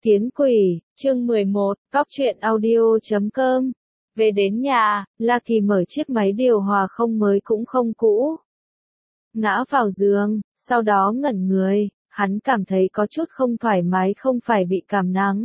Kiến quỷ, chương 11, cóc truyện audio.com. Về đến nhà, La Kỳ mở chiếc máy điều hòa không mới cũng không cũ. Ngã vào giường, sau đó ngẩn người, hắn cảm thấy có chút không thoải mái, không phải bị cảm nắng.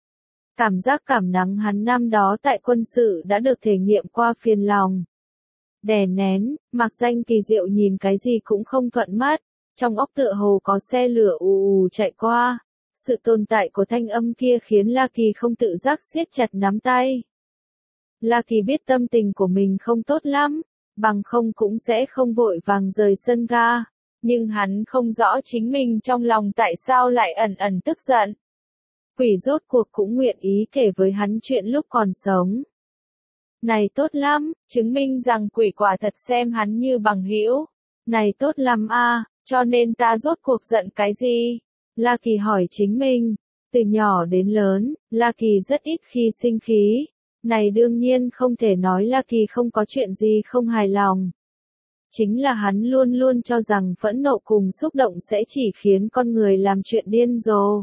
Cảm giác cảm nắng hắn năm đó tại quân sự đã được thể nghiệm qua, phiền lòng. Đè nén, mặc danh kỳ diệu, nhìn cái gì cũng không thuận mắt, trong óc tựa hồ có xe lửa ù ù chạy qua. Sự tồn tại của thanh âm kia khiến La Kỳ không tự giác siết chặt nắm tay. La Kỳ biết tâm tình của mình không tốt lắm, bằng không cũng sẽ không vội vàng rời sân ga, nhưng hắn không rõ chính mình trong lòng tại sao lại ẩn ẩn tức giận. Quỷ rốt cuộc cũng nguyện ý kể với hắn chuyện lúc còn sống. Này tốt lắm, chứng minh rằng quỷ quả thật xem hắn như bằng hữu. Này tốt lắm a, cho nên ta rốt cuộc giận cái gì? La Kỳ hỏi chính mình. Từ nhỏ đến lớn, La Kỳ rất ít khi sinh khí. Này đương nhiên không thể nói La Kỳ không có chuyện gì không hài lòng. Chính là hắn luôn luôn cho rằng phẫn nộ cùng xúc động sẽ chỉ khiến con người làm chuyện điên rồ.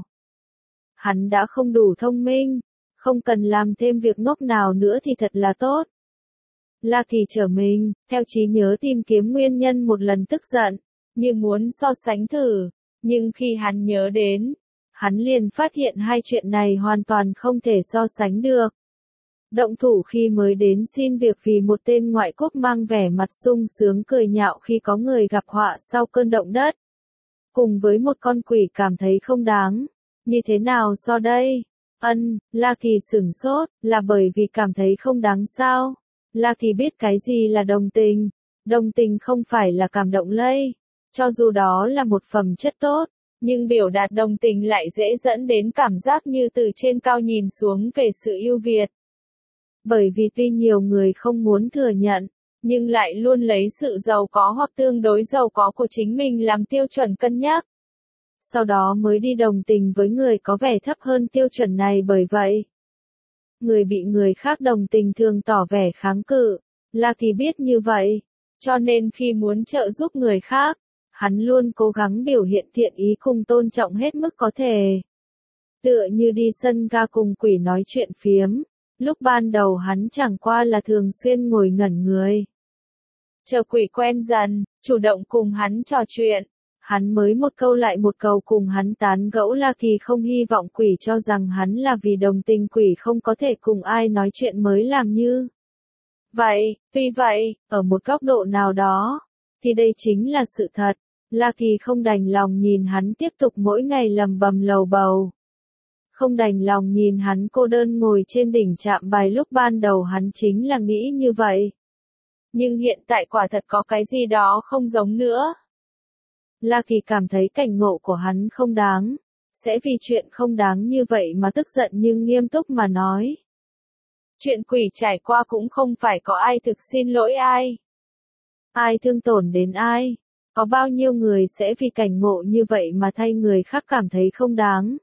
Hắn đã không đủ thông minh, không cần làm thêm việc ngốc nào nữa thì thật là tốt. La Kỳ trở mình, theo trí nhớ tìm kiếm nguyên nhân một lần tức giận, như muốn so sánh thử. Nhưng khi hắn nhớ đến, hắn liền phát hiện hai chuyện này hoàn toàn không thể so sánh được. Động thủ khi mới đến xin việc vì một tên ngoại quốc mang vẻ mặt sung sướng cười nhạo khi có người gặp họa sau cơn động đất. Cùng với một con quỷ cảm thấy không đáng. Như thế nào so đây? La Kỳ sửng sốt, là bởi vì cảm thấy không đáng sao? La Kỳ biết cái gì là đồng tình. Đồng tình không phải là cảm động lây. Cho dù đó là một phẩm chất tốt, nhưng biểu đạt đồng tình lại dễ dẫn đến cảm giác như từ trên cao nhìn xuống về sự ưu việt. Bởi vì tuy nhiều người không muốn thừa nhận, nhưng lại luôn lấy sự giàu có hoặc tương đối giàu có của chính mình làm tiêu chuẩn cân nhắc. Sau đó mới đi đồng tình với người có vẻ thấp hơn tiêu chuẩn này, bởi vậy người bị người khác đồng tình thường tỏ vẻ kháng cự. La Kỳ biết như vậy, cho nên khi muốn trợ giúp người khác, hắn luôn cố gắng biểu hiện thiện ý cùng tôn trọng hết mức có thể. Tựa như đi sân ga cùng quỷ nói chuyện phiếm, lúc ban đầu hắn chẳng qua là thường xuyên ngồi ngẩn người. Chờ quỷ quen dần, chủ động cùng hắn trò chuyện, hắn mới một câu lại một câu cùng hắn tán gẫu. La Kỳ không hy vọng quỷ cho rằng hắn là vì đồng tình quỷ không có thể cùng ai nói chuyện mới làm như vậy. Tuy vậy, ở một góc độ nào đó, thì đây chính là sự thật. La Kỳ không đành lòng nhìn hắn tiếp tục mỗi ngày lầm bầm lầu bầu. Không đành lòng nhìn hắn cô đơn ngồi trên đỉnh trạm bài, lúc ban đầu hắn chính là nghĩ như vậy. Nhưng hiện tại quả thật có cái gì đó không giống nữa. La Kỳ cảm thấy cảnh ngộ của hắn không đáng, sẽ vì chuyện không đáng như vậy mà tức giận, nhưng nghiêm túc mà nói. Chuyện quỷ trải qua cũng không phải có ai thực xin lỗi ai. Ai thương tổn đến ai. Có bao nhiêu người sẽ vì cảnh ngộ như vậy mà thay người khác cảm thấy không đáng.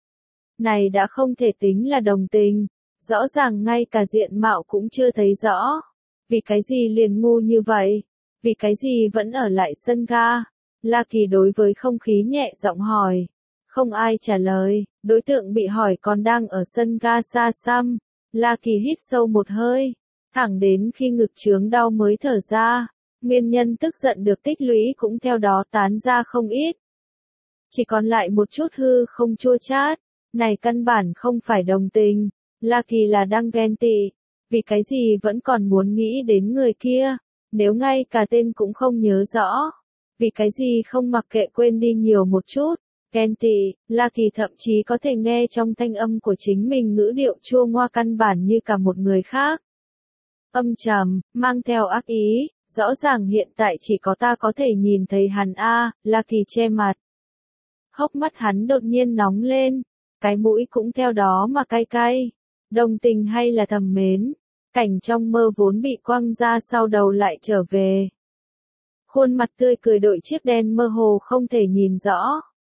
Này đã không thể tính là đồng tình. Rõ ràng ngay cả diện mạo cũng chưa thấy rõ. Vì cái gì liền ngu như vậy? Vì cái gì vẫn ở lại sân ga? La Kỳ đối với không khí nhẹ giọng hỏi. Không ai trả lời, đối tượng bị hỏi còn đang ở sân ga xa xăm. La Kỳ hít sâu một hơi, thẳng đến khi ngực chướng đau mới thở ra. Nguyên nhân tức giận được tích lũy cũng theo đó tán ra không ít. Chỉ còn lại một chút hư không chua chát. Này căn bản không phải đồng tình. La Kỳ là đang ghen tị. Vì cái gì vẫn còn muốn nghĩ đến người kia, nếu ngay cả tên cũng không nhớ rõ. Vì cái gì không mặc kệ quên đi nhiều một chút. Ghen tị, La Kỳ thậm chí có thể nghe trong thanh âm của chính mình ngữ điệu chua ngoa căn bản như cả một người khác. Âm trầm, mang theo ác ý, rõ ràng hiện tại chỉ có ta có thể nhìn thấy hắn a. La Kỳ che mặt. Hốc mắt hắn đột nhiên nóng lên, cái mũi cũng theo đó mà cay cay. Đồng tình hay là thầm mến, cảnh trong mơ vốn bị quăng ra sau đầu lại trở về. Khuôn mặt tươi cười đội chiếc đen mơ hồ không thể nhìn rõ.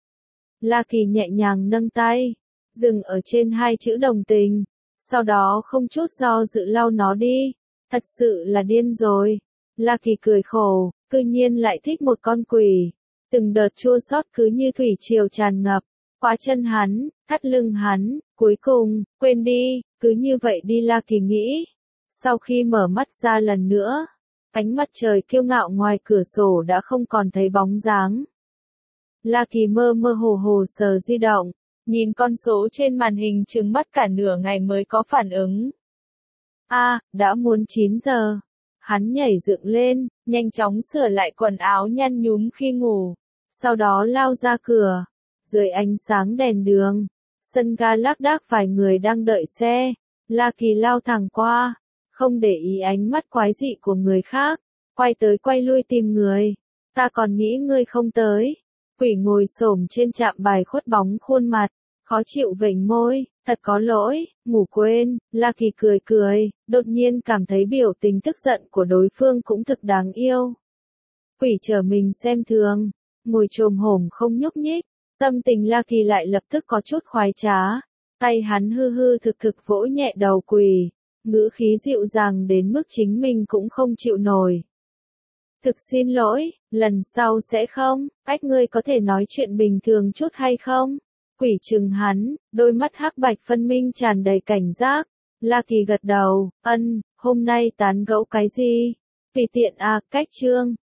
La Kỳ nhẹ nhàng nâng tay, dừng ở trên hai chữ đồng tình, sau đó không chút do dự lau nó đi. Thật sự là điên rồi. La Kỳ cười khổ, cư nhiên lại thích một con quỷ. Từng đợt chua xót cứ như thủy triều tràn ngập, khóa chân hắn, thắt lưng hắn, cuối cùng, quên đi, cứ như vậy đi La Kỳ nghĩ. Sau khi mở mắt ra lần nữa, ánh mặt trời kiêu ngạo ngoài cửa sổ đã không còn thấy bóng dáng. La Kỳ mơ mơ hồ hồ sờ di động, nhìn con số trên màn hình trừng mắt cả nửa ngày mới có phản ứng. Đã muốn 9 giờ. Hắn nhảy dựng lên, nhanh chóng sửa lại quần áo nhăn nhúm khi ngủ. Sau đó lao ra cửa. Dưới ánh sáng đèn đường, sân ga lác đác vài người đang đợi xe. La Kỳ lao thẳng qua, không để ý ánh mắt quái dị của người khác. Quay tới quay lui tìm người. Ta còn nghĩ ngươi không tới. Quỷ ngồi xổm trên chạm bài khuất bóng khuôn mặt, khó chịu vểnh môi, thật có lỗi, ngủ quên. La Kỳ cười cười, đột nhiên cảm thấy biểu tình tức giận của đối phương cũng thực đáng yêu. Quỷ chờ mình xem thường, ngồi chồm hổm không nhúc nhích, tâm tình La Kỳ lại lập tức có chút khoái trá. Tay hắn hư hư thực thực vỗ nhẹ đầu quỷ, ngữ khí dịu dàng đến mức chính mình cũng không chịu nổi. Thực xin lỗi, lần sau sẽ không, cách ngươi có thể nói chuyện bình thường chút hay không? Quỷ trừng hắn, đôi mắt hắc bạch phân minh tràn đầy cảnh giác. La Kỳ gật đầu, hôm nay tán gẫu cái gì? Tùy tiện cách chương.